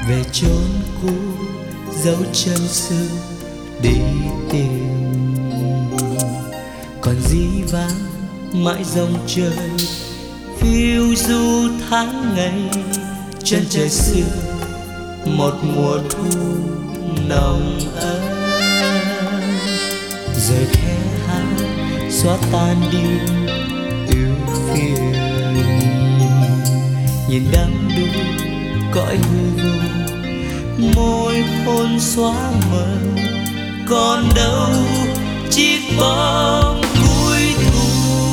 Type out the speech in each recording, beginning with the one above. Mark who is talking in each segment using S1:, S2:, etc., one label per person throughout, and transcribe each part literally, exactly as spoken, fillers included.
S1: về chốn cũ dấu chân xưa đi tìm, còn dĩ vãng mãi dòng trời phiêu du tháng ngày. Chân trời xưa một mùa thu nồng ấm, rời khe hát xóa tan đi ưu phiền. Nhìn đắm đuối cõi hư vô, môi hôn xóa mờ, còn đâu chiếc bóng cuối thu.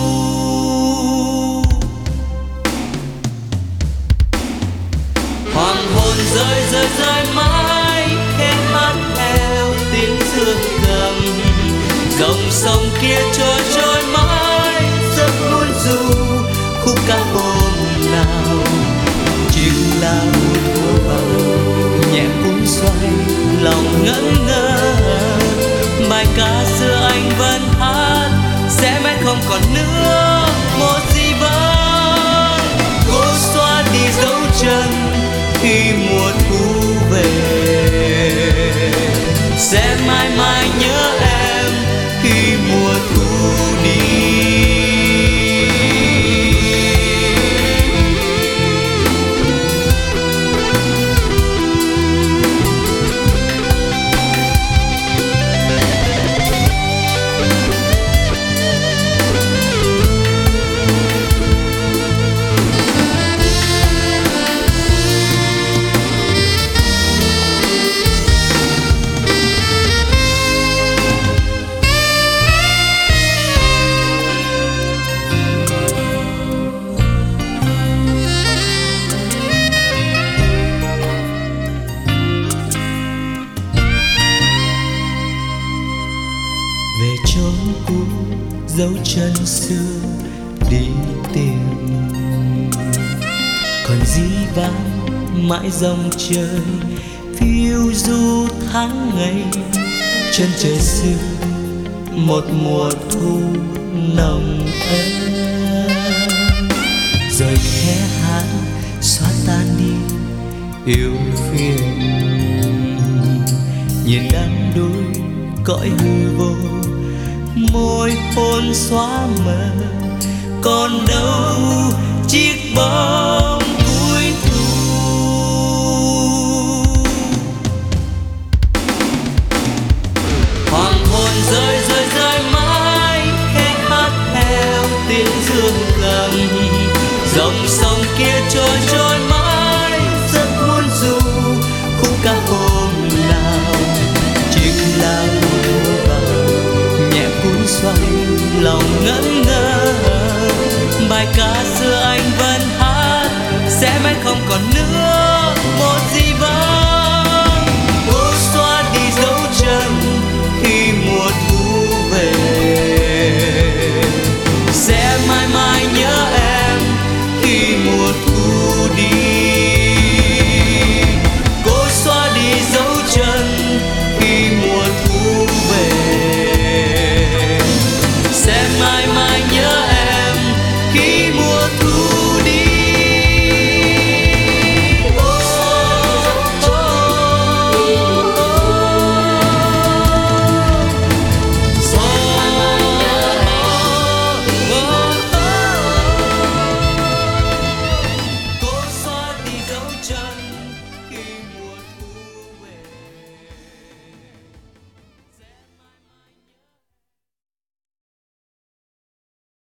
S1: Hoàng hôn rơi rơi rơi mãi khẽ mắt theo tiếng dương cầm, dòng sông kia trôi trôi mãi rất buồn du khúc ca hôm nào. Chim lao mùa vào nhẹ cuốn xoay lòng ngẩn ngơ, bài ca xưa anh vẫn hát sẽ mãi không còn nữa một gì vắng. Cô xóa đi dấu chân khi mùa thu về, sẽ mãi mãi nhớ em khi mùa thu đi. Về chốn cũ dấu chân xưa đi tìm, còn dĩ vãng mãi dòng trời phiêu du tháng ngày. Chân trời xưa một mùa thu nồng ấm, rời khe hát xóa tan đi yêu phiền. Nhìn đắm đuối cõi hư vô, môi hôn xóa mờ, còn đâu chiếc bóng